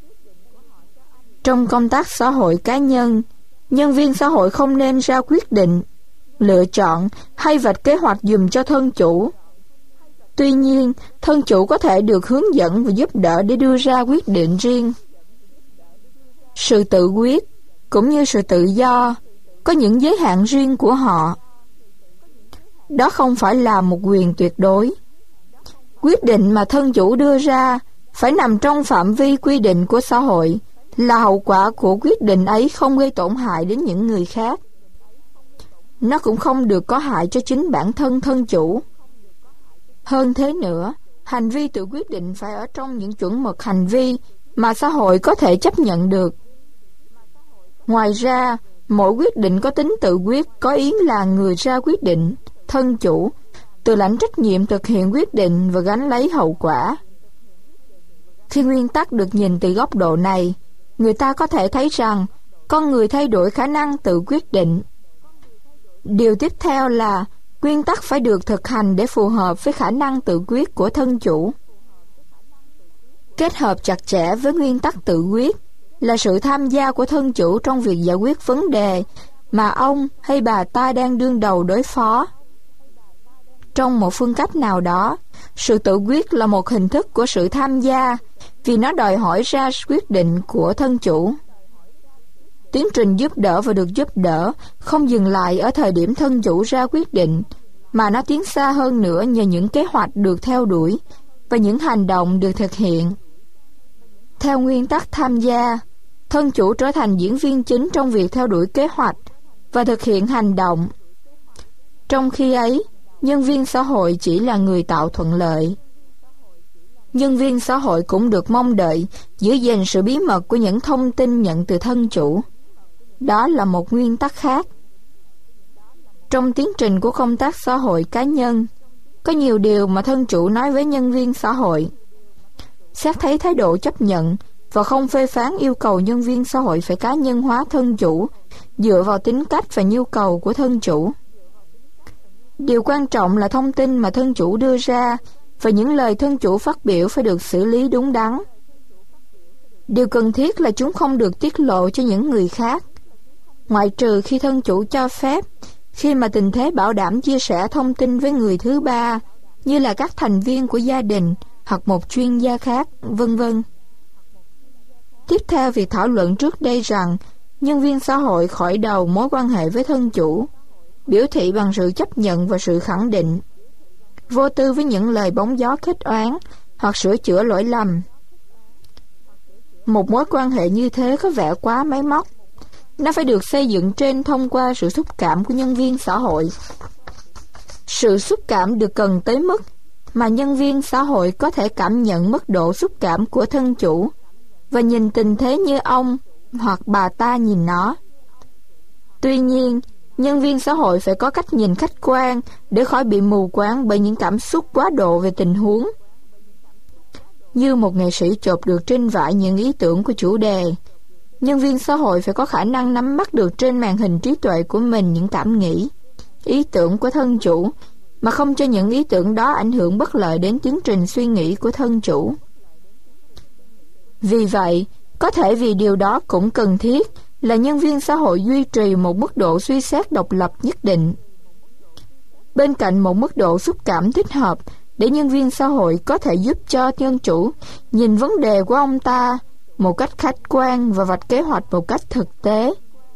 Trong công tác xã hội cá nhân, nhân viên xã hội không nên ra quyết định, lựa chọn hay vạch kế hoạch dùm cho thân chủ. Tuy nhiên, thân chủ có thể được hướng dẫn và giúp đỡ để đưa ra quyết định riêng. Sự tự quyết cũng như sự tự do, có những giới hạn riêng của họ. Đó không phải là một quyền tuyệt đối. Quyết định mà thân chủ đưa ra phải nằm trong phạm vi quy định của xã hội, là hậu quả của quyết định ấy không gây tổn hại đến những người khác. Nó cũng không được có hại cho chính bản thân thân chủ. Hơn thế nữa, hành vi tự quyết định phải ở trong những chuẩn mực hành vi mà xã hội có thể chấp nhận được. Ngoài ra, mỗi quyết định có tính tự quyết có ý là người ra quyết định, thân chủ, tự lãnh trách nhiệm thực hiện quyết định và gánh lấy hậu quả. Khi nguyên tắc được nhìn từ góc độ này, người ta có thể thấy rằng con người thay đổi khả năng tự quyết định. Điều tiếp theo là nguyên tắc phải được thực hành để phù hợp với khả năng tự quyết của thân chủ. Kết hợp chặt chẽ với nguyên tắc tự quyết là sự tham gia của thân chủ trong việc giải quyết vấn đề mà ông hay bà ta đang đương đầu đối phó. Trong một phương cách nào đó, sự tự quyết là một hình thức của sự tham gia vì nó đòi hỏi ra quyết định của thân chủ. Tiến trình giúp đỡ và được giúp đỡ không dừng lại ở thời điểm thân chủ ra quyết định, mà nó tiến xa hơn nữa nhờ những kế hoạch được theo đuổi và những hành động được thực hiện. Theo nguyên tắc tham gia, thân chủ trở thành diễn viên chính trong việc theo đuổi kế hoạch và thực hiện hành động. Trong khi ấy, nhân viên xã hội chỉ là người tạo thuận lợi. Nhân viên xã hội cũng được mong đợi giữ gìn sự bí mật của những thông tin nhận từ thân chủ. Đó là một nguyên tắc khác. Trong tiến trình của công tác xã hội cá nhân, có nhiều điều mà thân chủ nói với nhân viên xã hội. Xét thấy thái độ chấp nhận và không phê phán yêu cầu nhân viên xã hội phải cá nhân hóa thân chủ dựa vào tính cách và nhu cầu của thân chủ. Điều quan trọng là thông tin mà thân chủ đưa ra và những lời thân chủ phát biểu phải được xử lý đúng đắn. Điều cần thiết là chúng không được tiết lộ cho những người khác, ngoại trừ khi thân chủ cho phép, khi mà tình thế bảo đảm chia sẻ thông tin với người thứ ba, như là các thành viên của gia đình hoặc một chuyên gia khác, vân vân. Tiếp theo việc thảo luận trước đây rằng nhân viên xã hội khởi đầu mối quan hệ với thân chủ, biểu thị bằng sự chấp nhận và sự khẳng định, vô tư với những lời bóng gió kết oán hoặc sửa chữa lỗi lầm. Một mối quan hệ như thế có vẻ quá máy móc. Nó phải được xây dựng thông qua sự xúc cảm của nhân viên xã hội. Sự xúc cảm được cần tới mức mà nhân viên xã hội có thể cảm nhận mức độ xúc cảm của thân chủ và nhìn tình thế như ông hoặc bà ta nhìn nó. Tuy nhiên, nhân viên xã hội phải có cách nhìn khách quan để khỏi bị mù quáng bởi những cảm xúc quá độ về tình huống. Như một nghệ sĩ chộp được trên vải những ý tưởng của chủ đề, nhân viên xã hội phải có khả năng nắm bắt được trên màn hình trí tuệ của mình những cảm nghĩ, ý tưởng của thân chủ, mà không cho những ý tưởng đó ảnh hưởng bất lợi đến tiến trình suy nghĩ của thân chủ. Vì vậy, có thể vì điều đó cũng cần thiết là nhân viên xã hội duy trì một mức độ suy xét độc lập nhất định. Bên cạnh một mức độ xúc cảm thích hợp để nhân viên xã hội có thể giúp cho nhân chủ nhìn vấn đề của ông ta một cách khách quan và vạch kế hoạch một cách thực tế.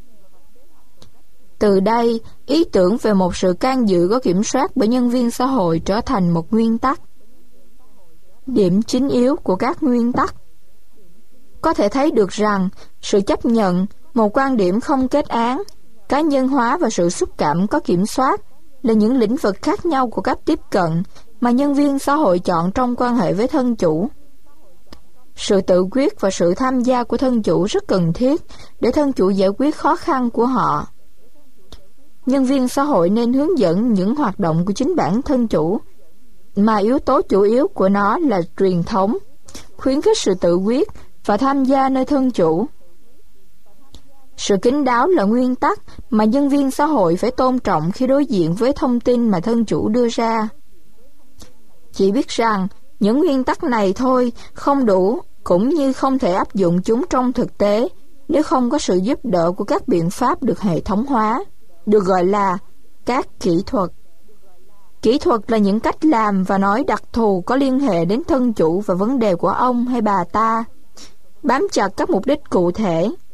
Từ đây, ý tưởng về một sự can dự có kiểm soát bởi nhân viên xã hội trở thành một nguyên tắc. Điểm chính yếu của các nguyên tắc. Có thể thấy được rằng sự chấp nhận, một quan điểm không kết án, cá nhân hóa và sự xúc cảm có kiểm soát là những lĩnh vực khác nhau của cách tiếp cận mà nhân viên xã hội chọn trong quan hệ với thân chủ. Sự tự quyết và sự tham gia của thân chủ rất cần thiết để thân chủ giải quyết khó khăn của họ. Nhân viên xã hội nên hướng dẫn những hoạt động của chính bản thân chủ, mà yếu tố chủ yếu của nó là truyền thống, khuyến khích sự tự quyết và tham gia nơi thân chủ. Sự kín đáo là nguyên tắc mà nhân viên xã hội phải tôn trọng khi đối diện với thông tin mà thân chủ đưa ra. Chỉ biết rằng những nguyên tắc này thôi không đủ, cũng như không thể áp dụng chúng trong thực tế nếu không có sự giúp đỡ của các biện pháp được hệ thống hóa, được gọi là các kỹ thuật. Kỹ thuật là những cách làm và nói đặc thù có liên hệ đến thân chủ và vấn đề của ông hay bà ta, bám chặt các mục đích cụ thể.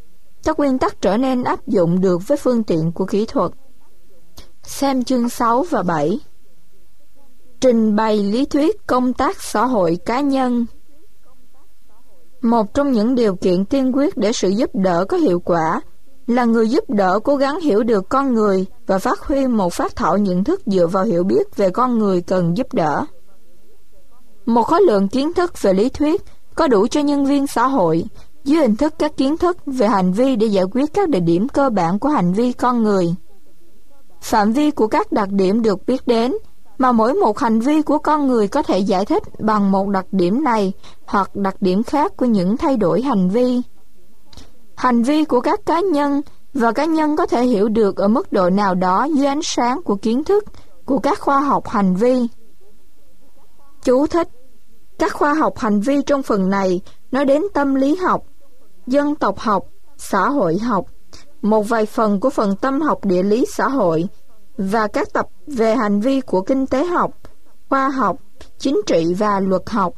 các nguyên tắc trở nên áp dụng được với phương tiện của kỹ thuật. Xem chương 6 và 7. Trình bày lý thuyết công tác xã hội cá nhân. Một trong những điều kiện tiên quyết để sự giúp đỡ có hiệu quả là người giúp đỡ cố gắng hiểu được con người và phát huy một phác thảo nhận thức dựa vào hiểu biết về con người cần giúp đỡ. Một khối lượng kiến thức về lý thuyết có đủ cho nhân viên xã hội dưới hình thức các kiến thức về hành vi để giải quyết các đặc điểm cơ bản của hành vi con người. Phạm vi của các đặc điểm được biết đến, mà mỗi một hành vi của con người có thể giải thích bằng một đặc điểm này hoặc đặc điểm khác của những thay đổi hành vi. Hành vi của các cá nhân và cá nhân có thể hiểu được ở mức độ nào đó dưới ánh sáng của kiến thức của các khoa học hành vi. Chú thích: các khoa học hành vi trong phần này nói đến tâm lý học, dân tộc học, xã hội học, một vài phần của phần tâm học địa lý xã hội và các tập về hành vi của kinh tế học, khoa học, chính trị và luật học.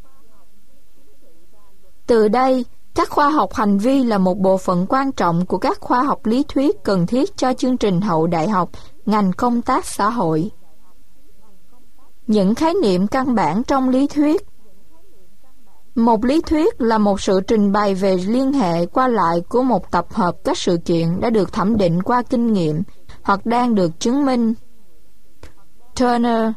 Từ đây, các khoa học hành vi là một bộ phận quan trọng của các khoa học lý thuyết cần thiết cho chương trình hậu đại học ngành công tác xã hội. Những khái niệm căn bản trong lý thuyết. Một lý thuyết là một sự trình bày về liên hệ qua lại của một tập hợp các sự kiện đã được thẩm định qua kinh nghiệm hoặc đang được chứng minh. Turner,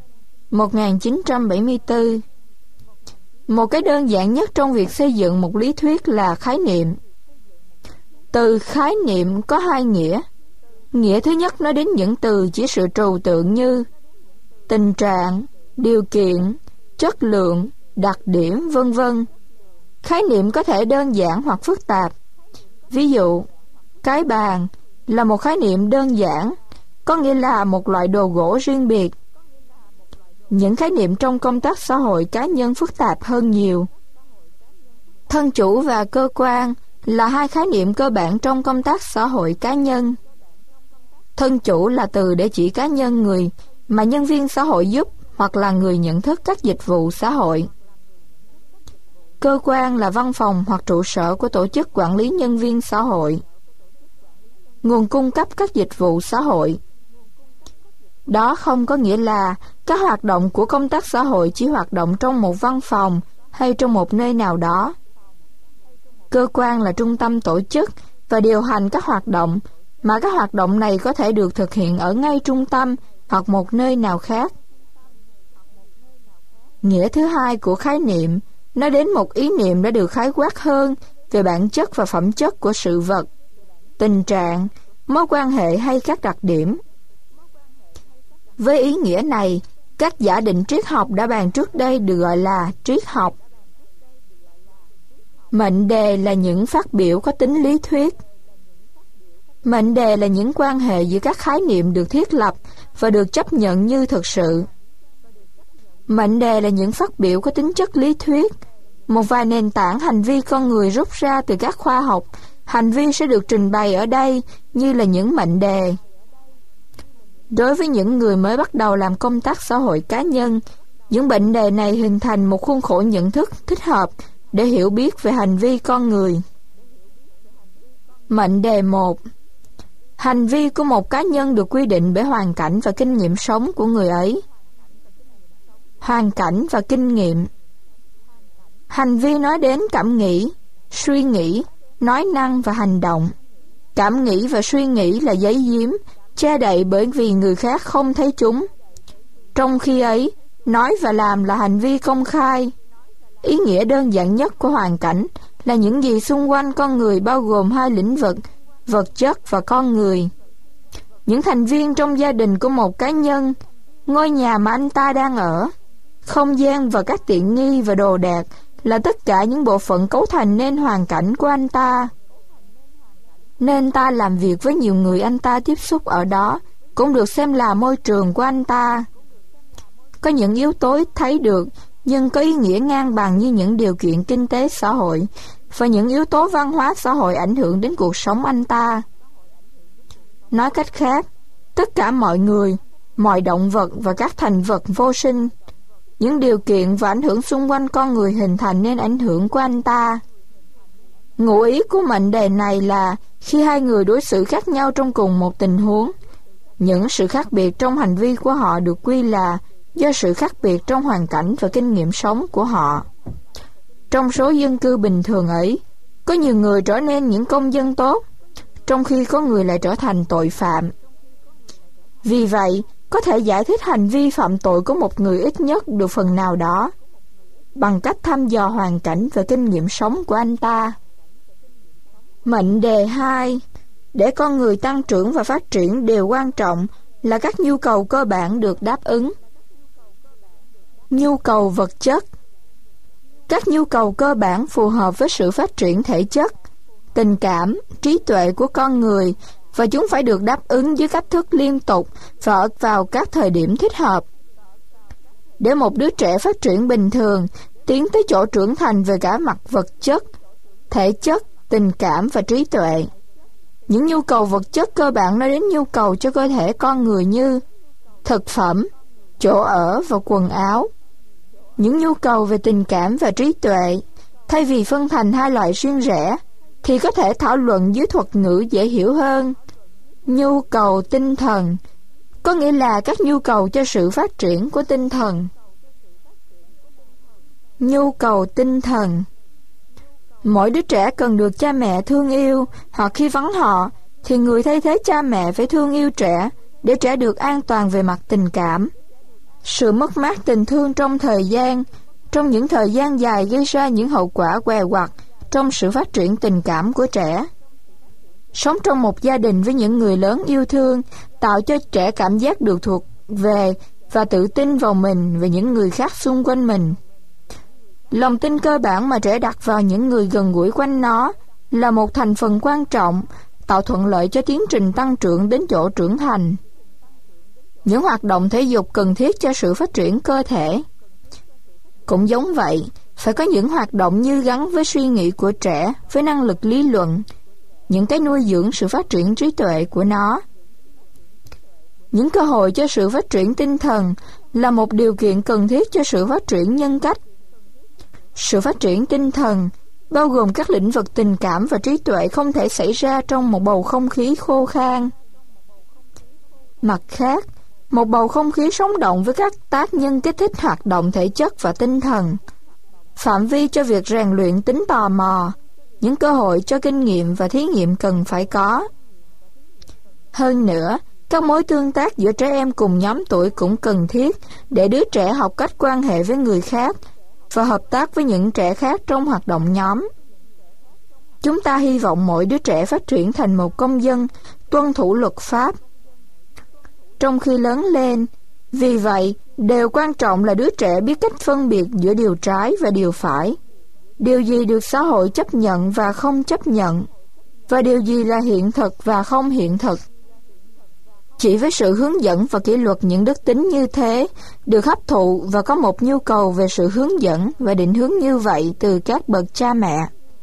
1974. Một cái đơn giản nhất trong việc xây dựng một lý thuyết là khái niệm. Từ khái niệm có hai nghĩa. Nghĩa thứ nhất nói đến những từ chỉ sự trừu tượng như tình trạng, điều kiện, chất lượng, đặc điểm, vân vân. Khái niệm có thể đơn giản hoặc phức tạp. Ví dụ, cái bàn là một khái niệm đơn giản, có nghĩa là một loại đồ gỗ riêng biệt. Những khái niệm trong công tác xã hội cá nhân phức tạp hơn nhiều. Thân chủ và cơ quan là hai khái niệm cơ bản trong công tác xã hội cá nhân. Thân chủ là từ để chỉ cá nhân người mà nhân viên xã hội giúp hoặc là người nhận thức các dịch vụ xã hội. Cơ quan là văn phòng hoặc trụ sở của tổ chức quản lý nhân viên xã hội. Nguồn cung cấp các dịch vụ xã hội. Đó không có nghĩa là các hoạt động của công tác xã hội chỉ hoạt động trong một văn phòng hay trong một nơi nào đó. Cơ quan là trung tâm tổ chức và điều hành các hoạt động, mà các hoạt động này có thể được thực hiện ở ngay trung tâm hoặc một nơi nào khác. Nghĩa thứ hai của khái niệm nói đến một ý niệm đã được khái quát hơn về bản chất và phẩm chất của sự vật, tình trạng, mối quan hệ hay các đặc điểm. Với ý nghĩa này, các giả định triết học đã bàn trước đây được gọi là triết học. Mệnh đề là những phát biểu có tính lý thuyết. Mệnh đề là những quan hệ giữa các khái niệm được thiết lập và được chấp nhận như thực sự. Mệnh đề là những phát biểu có tính chất lý thuyết. Một vài nền tảng hành vi con người rút ra từ các khoa học hành vi sẽ được trình bày ở đây như là những mệnh đề. Đối với những người mới bắt đầu làm công tác xã hội cá nhân, những mệnh đề này hình thành một khuôn khổ nhận thức thích hợp để hiểu biết về hành vi con người. Mệnh đề 1. Hành vi của một cá nhân được quy định bởi hoàn cảnh và kinh nghiệm sống của người ấy. Hoàn cảnh và kinh nghiệm. Hành vi nói đến cảm nghĩ, suy nghĩ, nói năng và hành động. Cảm nghĩ và suy nghĩ là giấu giếm, che đậy bởi vì người khác không thấy chúng. Trong khi ấy, nói và làm là hành vi công khai. Ý nghĩa đơn giản nhất của hoàn cảnh là những gì xung quanh con người bao gồm hai lĩnh vực, vật chất và con người. Những thành viên trong gia đình của một cá nhân, ngôi nhà mà anh ta đang ở, không gian và các tiện nghi và đồ đạc là tất cả những bộ phận cấu thành nên hoàn cảnh của anh ta. Nên ta làm việc với nhiều người anh ta tiếp xúc ở đó cũng được xem là môi trường của anh ta. Có những yếu tố ít thấy được nhưng có ý nghĩa ngang bằng như những điều kiện kinh tế xã hội và những yếu tố văn hóa xã hội ảnh hưởng đến cuộc sống anh ta. Nói cách khác, tất cả mọi người, mọi động vật và các thành vật vô sinh, những điều kiện và ảnh hưởng xung quanh con người hình thành nên ảnh hưởng của anh ta. Ngụ ý của mệnh đề này là khi hai người đối xử khác nhau trong cùng một tình huống, những sự khác biệt trong hành vi của họ được quy là do sự khác biệt trong hoàn cảnh và kinh nghiệm sống của họ. Trong số dân cư bình thường ấy, có nhiều người trở nên những công dân tốt, trong khi có người lại trở thành tội phạm. Vì vậy, có thể giải thích hành vi phạm tội của một người ít nhất được phần nào đó bằng cách thăm dò hoàn cảnh và kinh nghiệm sống của anh ta. Mệnh đề 2. Để con người tăng trưởng và phát triển, điều quan trọng là các nhu cầu cơ bản được đáp ứng. Nhu cầu vật chất. Các nhu cầu cơ bản phù hợp với sự phát triển thể chất, tình cảm, trí tuệ của con người, và chúng phải được đáp ứng dưới cách thức liên tục và ở vào các thời điểm thích hợp. Để một đứa trẻ phát triển bình thường, tiến tới chỗ trưởng thành về cả mặt vật chất, thể chất, tình cảm và trí tuệ, những nhu cầu vật chất cơ bản nói đến nhu cầu cho cơ thể con người như thực phẩm, chỗ ở và quần áo. Những nhu cầu về tình cảm và trí tuệ, thay vì phân thành hai loại riêng rẽ, thì có thể thảo luận dưới thuật ngữ dễ hiểu hơn. Nhu cầu tinh thần, có nghĩa là các nhu cầu cho sự phát triển của tinh thần. Nhu cầu tinh thần. Mỗi đứa trẻ cần được cha mẹ thương yêu, hoặc khi vắng họ, thì người thay thế cha mẹ phải thương yêu trẻ, để trẻ được an toàn về mặt tình cảm. Sự mất mát tình thương trong những thời gian dài gây ra những hậu quả què quặt trong sự phát triển tình cảm của trẻ. Sống trong một gia đình với những người lớn yêu thương tạo cho trẻ cảm giác được thuộc về và tự tin vào mình và những người khác xung quanh mình. Lòng tin cơ bản mà trẻ đặt vào những người gần gũi quanh nó là một thành phần quan trọng, tạo thuận lợi cho tiến trình tăng trưởng đến chỗ trưởng thành. Những hoạt động thể dục cần thiết cho sự phát triển cơ thể. Cũng giống vậy, phải có những hoạt động như gắn với suy nghĩ của trẻ, với năng lực lý luận, những cái nuôi dưỡng sự phát triển trí tuệ của nó. Những cơ hội cho sự phát triển tinh thần là một điều kiện cần thiết cho sự phát triển nhân cách. Sự phát triển tinh thần, bao gồm các lĩnh vực tình cảm và trí tuệ, không thể xảy ra trong một bầu không khí khô khan. Mặt khác, một bầu không khí sống động với các tác nhân kích thích hoạt động thể chất và tinh thần, phạm vi cho việc rèn luyện tính tò mò, những cơ hội cho kinh nghiệm và thí nghiệm cần phải có. Hơn nữa, các mối tương tác giữa trẻ em cùng nhóm tuổi cũng cần thiết để đứa trẻ học cách quan hệ với người khác và hợp tác với những trẻ khác trong hoạt động nhóm. Chúng ta hy vọng mỗi đứa trẻ phát triển thành một công dân tuân thủ luật pháp trong khi lớn lên. Vì vậy, điều quan trọng là đứa trẻ biết cách phân biệt giữa điều trái và điều phải, điều gì được xã hội chấp nhận và không chấp nhận, và điều gì là hiện thực và không hiện thực. Chỉ với sự hướng dẫn và kỷ luật, những đức tính như thế được hấp thụ và có một nhu cầu về sự hướng dẫn và định hướng như vậy từ các bậc cha mẹ.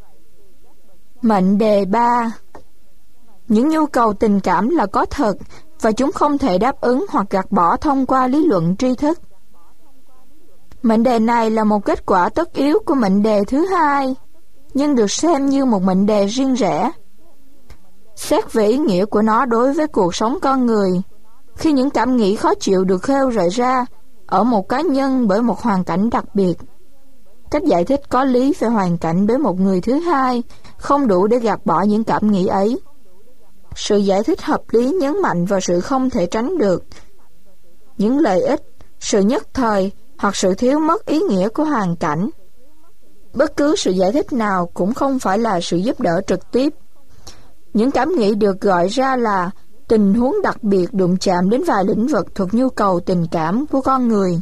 Mệnh đề 3. Những nhu cầu tình cảm là có thật và chúng không thể đáp ứng hoặc gạt bỏ thông qua lý luận tri thức. Mệnh đề này là một kết quả tất yếu của mệnh đề thứ 2, nhưng được xem như một mệnh đề riêng rẽ. Xét về ý nghĩa của nó đối với cuộc sống con người, khi những cảm nghĩ khó chịu được khơi gợi ra ở một cá nhân bởi một hoàn cảnh đặc biệt, cách giải thích có lý về hoàn cảnh với một người thứ hai không đủ để gạt bỏ những cảm nghĩ ấy. Sự giải thích hợp lý nhấn mạnh vào sự không thể tránh được, những lợi ích, sự nhất thời hoặc sự thiếu mất ý nghĩa của hoàn cảnh. Bất cứ sự giải thích nào cũng không phải là sự giúp đỡ trực tiếp. Những cảm nghĩ được gọi ra là tình huống đặc biệt đụng chạm đến vài lĩnh vực thuộc nhu cầu tình cảm của con người.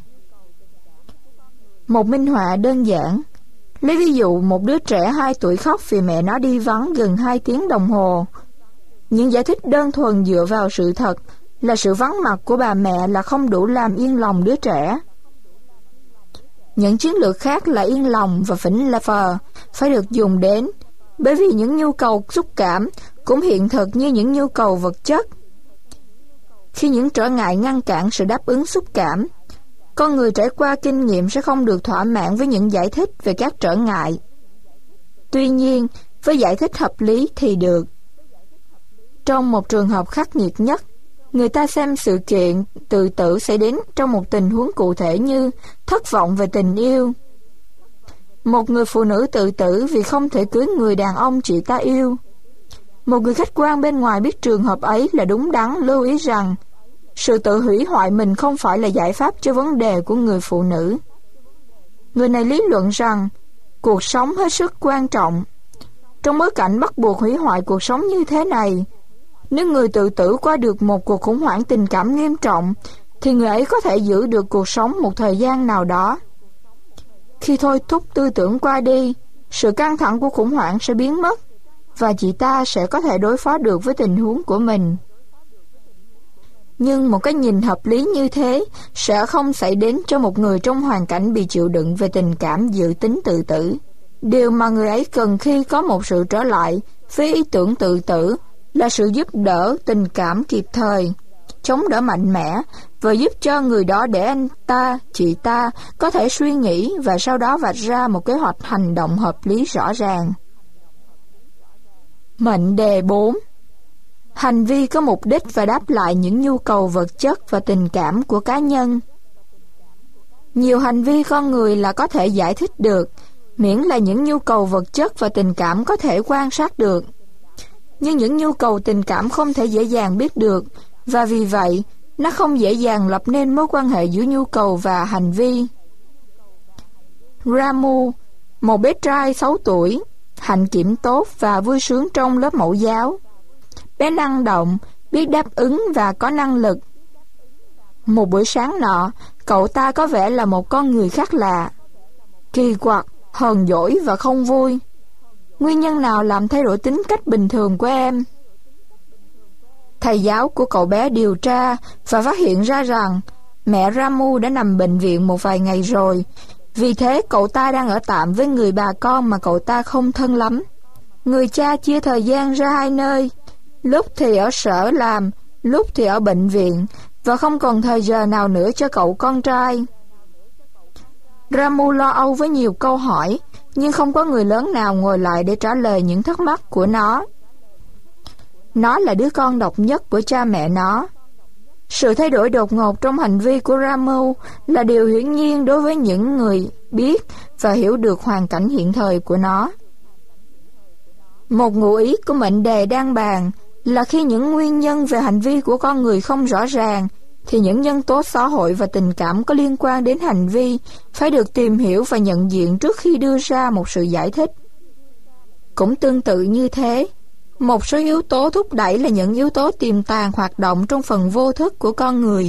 Một minh họa đơn giản. Lấy ví dụ một đứa trẻ 2 tuổi khóc vì mẹ nó đi vắng gần 2 tiếng đồng hồ. Những giải thích đơn thuần dựa vào sự thật là sự vắng mặt của bà mẹ là không đủ làm yên lòng đứa trẻ. Những chiến lược khác là yên lòng và phỉnh phờ phải được dùng đến, bởi vì những nhu cầu xúc cảm cũng hiện thực như những nhu cầu vật chất. Khi những trở ngại ngăn cản sự đáp ứng xúc cảm, con người trải qua kinh nghiệm sẽ không được thỏa mãn với những giải thích về các trở ngại. Tuy nhiên, với giải thích hợp lý thì được. Trong một trường hợp khắc nghiệt nhất, người ta xem sự kiện tự tử xảy đến trong một tình huống cụ thể như thất vọng về tình yêu. Một người phụ nữ tự tử vì không thể cưới người đàn ông chị ta yêu. Một người khách quan bên ngoài biết trường hợp ấy là đúng đắn lưu ý rằng sự tự hủy hoại mình không phải là giải pháp cho vấn đề của người phụ nữ. Người này lý luận rằng cuộc sống hết sức quan trọng. Trong bối cảnh bắt buộc hủy hoại cuộc sống như thế này, nếu người tự tử qua được một cuộc khủng hoảng tình cảm nghiêm trọng, thì người ấy có thể giữ được cuộc sống một thời gian nào đó. Khi thôi thúc tư tưởng qua đi, sự căng thẳng của khủng hoảng sẽ biến mất, và chị ta sẽ có thể đối phó được với tình huống của mình. Nhưng một cái nhìn hợp lý như thế sẽ không xảy đến cho một người trong hoàn cảnh bị chịu đựng về tình cảm dự tính tự tử. Điều mà người ấy cần khi có một sự trở lại với ý tưởng tự tử là sự giúp đỡ tình cảm kịp thời, chống đỡ mạnh mẽ và giúp cho người đó để anh ta, chị ta có thể suy nghĩ và sau đó vạch ra một kế hoạch hành động hợp lý rõ ràng. Mệnh đề 4. Hành vi có mục đích và đáp lại những nhu cầu vật chất và tình cảm của cá nhân. Nhiều hành vi con người là có thể giải thích được, miễn là những nhu cầu vật chất và tình cảm có thể quan sát được. Nhưng những nhu cầu tình cảm không thể dễ dàng biết được, và vì vậy, nó không dễ dàng lập nên mối quan hệ giữa nhu cầu và hành vi. Ramu, một bé trai 6 tuổi, hạnh kiểm tốt và vui sướng trong lớp mẫu giáo. Bé năng động, biết đáp ứng và có năng lực. Một buổi sáng nọ, cậu ta có vẻ là một con người khác lạ, kỳ quặc, hờn dỗi và không vui. Nguyên nhân nào làm thay đổi tính cách bình thường của em? Thầy giáo của cậu bé điều tra và phát hiện ra rằng mẹ Ramu đã nằm bệnh viện một vài ngày rồi. Vì thế cậu ta đang ở tạm với người bà con mà cậu ta không thân lắm. Người cha chia thời gian ra hai nơi, lúc thì ở sở làm, lúc thì ở bệnh viện, và không còn thời giờ nào nữa cho cậu con trai. Ramu lo âu với nhiều câu hỏi, nhưng không có người lớn nào ngồi lại để trả lời những thắc mắc của nó. Nó là đứa con độc nhất của cha mẹ nó. Sự thay đổi đột ngột trong hành vi của Ramu là điều hiển nhiên đối với những người biết và hiểu được hoàn cảnh hiện thời của nó. Một ngụ ý của mệnh đề đang bàn là khi những nguyên nhân về hành vi của con người không rõ ràng, thì những nhân tố xã hội và tình cảm có liên quan đến hành vi phải được tìm hiểu và nhận diện trước khi đưa ra một sự giải thích. Cũng tương tự như thế, một số yếu tố thúc đẩy là những yếu tố tiềm tàng hoạt động trong phần vô thức của con người.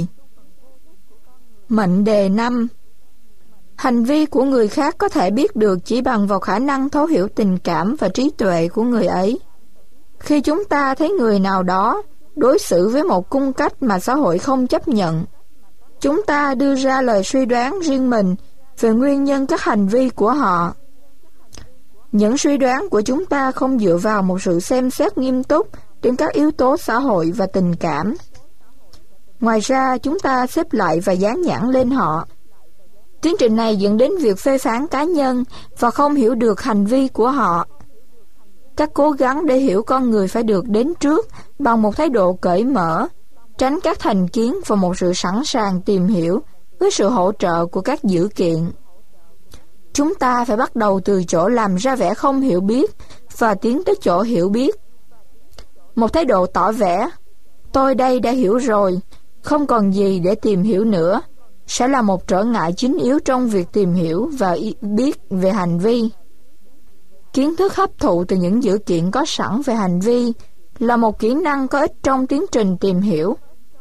Mệnh đề 5. Hành vi của người khác có thể biết được chỉ bằng vào khả năng thấu hiểu tình cảm và trí tuệ của người ấy. Khi chúng ta thấy người nào đó đối xử với một cung cách mà xã hội không chấp nhận, chúng ta đưa ra lời suy đoán riêng mình về nguyên nhân các hành vi của họ. Những suy đoán của chúng ta không dựa vào một sự xem xét nghiêm túc đến các yếu tố xã hội và tình cảm. Ngoài ra, chúng ta xếp lại và dán nhãn lên họ. Tiến trình này dẫn đến việc phê phán cá nhân và không hiểu được hành vi của họ. Các cố gắng để hiểu con người phải được đến trước bằng một thái độ cởi mở, tránh các thành kiến và một sự sẵn sàng tìm hiểu với sự hỗ trợ của các dữ kiện. Chúng ta phải bắt đầu từ chỗ làm ra vẻ không hiểu biết và tiến tới chỗ hiểu biết. Một thái độ tỏ vẻ, tôi đây đã hiểu rồi, không còn gì để tìm hiểu nữa, sẽ là một trở ngại chính yếu trong việc tìm hiểu và biết về hành vi. Kiến thức hấp thụ từ những dữ kiện có sẵn về hành vi là một kỹ năng có ích trong tiến trình tìm hiểu.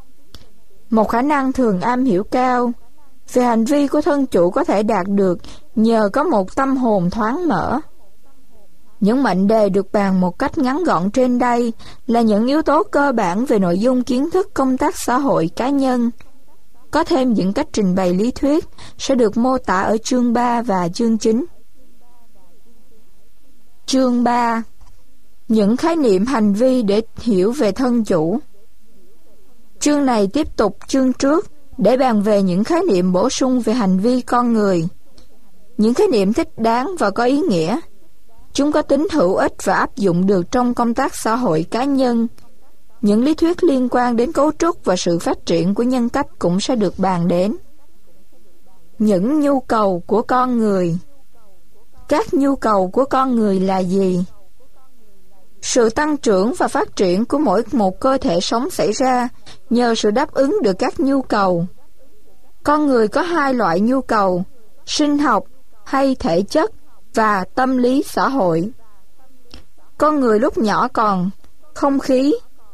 Một khả năng thường am hiểu cao về hành vi của thân chủ có thể đạt được nhờ có một tâm hồn thoáng mở. Những mệnh đề được bàn một cách ngắn gọn trên đây là những yếu tố cơ bản về nội dung kiến thức công tác xã hội cá nhân. Có thêm những cách trình bày lý thuyết sẽ được mô tả ở chương 3 và chương 9. Chương 3. Những khái niệm hành vi để hiểu về thân chủ. Chương này tiếp tục chương trước để bàn về những khái niệm bổ sung về hành vi con người. Những khái niệm thích đáng và có ý nghĩa. Chúng có tính hữu ích và áp dụng được trong công tác xã hội cá nhân. Những lý thuyết liên quan đến cấu trúc và sự phát triển của nhân cách cũng sẽ được bàn đến. Những nhu cầu của con người. Các nhu cầu của con người là gì? Sự tăng trưởng và phát triển của mỗi một cơ thể sống xảy ra nhờ sự đáp ứng được các nhu cầu. Con người có hai loại nhu cầu: sinh học hay thể chất và tâm lý xã hội. Con người lúc nhỏ còn không khí,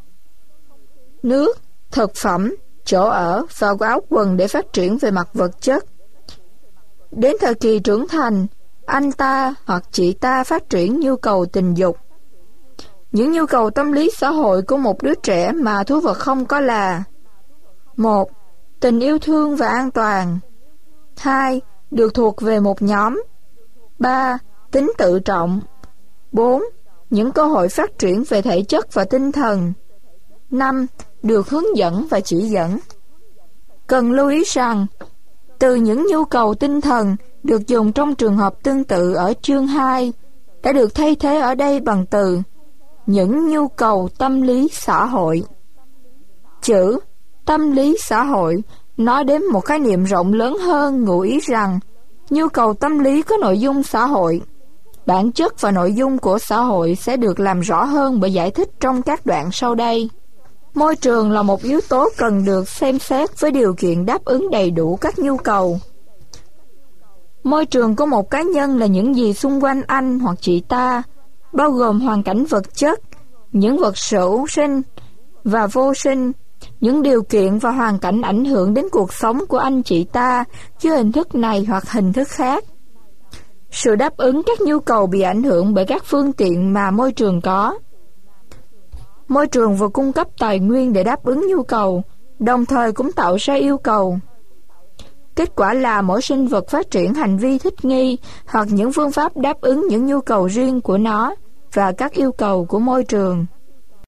nước, thực phẩm, chỗ ở và áo quần để phát triển về mặt vật chất. Đến thời kỳ trưởng thành, anh ta hoặc chị ta phát triển nhu cầu tình dục. Những nhu cầu tâm lý xã hội của một đứa trẻ mà thú vật không có là: 1. Tình yêu thương và an toàn. 2. Được thuộc về một nhóm. 3. Tính tự trọng. 4. Những cơ hội phát triển về thể chất và tinh thần. 5. Được hướng dẫn và chỉ dẫn. Cần lưu ý rằng, từ những nhu cầu tinh thần được dùng trong trường hợp tương tự ở chương 2 đã được thay thế ở đây bằng từ những nhu cầu tâm lý xã hội. Chữ tâm lý xã hội nói đến một khái niệm rộng lớn hơn, ngụ ý rằng nhu cầu tâm lý có nội dung xã hội. Bản chất và nội dung của xã hội sẽ được làm rõ hơn bởi giải thích trong các đoạn sau đây. Môi trường là một yếu tố cần được xem xét với điều kiện đáp ứng đầy đủ các nhu cầu. Môi trường của một cá nhân là những gì xung quanh anh hoặc chị ta, bao gồm hoàn cảnh vật chất, những vật hữu sinh và vô sinh, những điều kiện và hoàn cảnh ảnh hưởng đến cuộc sống của anh chị ta dưới hình thức này hoặc hình thức khác. Sự đáp ứng các nhu cầu bị ảnh hưởng bởi các phương tiện mà môi trường có. Môi trường vừa cung cấp tài nguyên để đáp ứng nhu cầu, đồng thời cũng tạo ra yêu cầu. Kết quả là mỗi sinh vật phát triển hành vi thích nghi hoặc những phương pháp đáp ứng những nhu cầu riêng của nó và các yêu cầu của môi trường.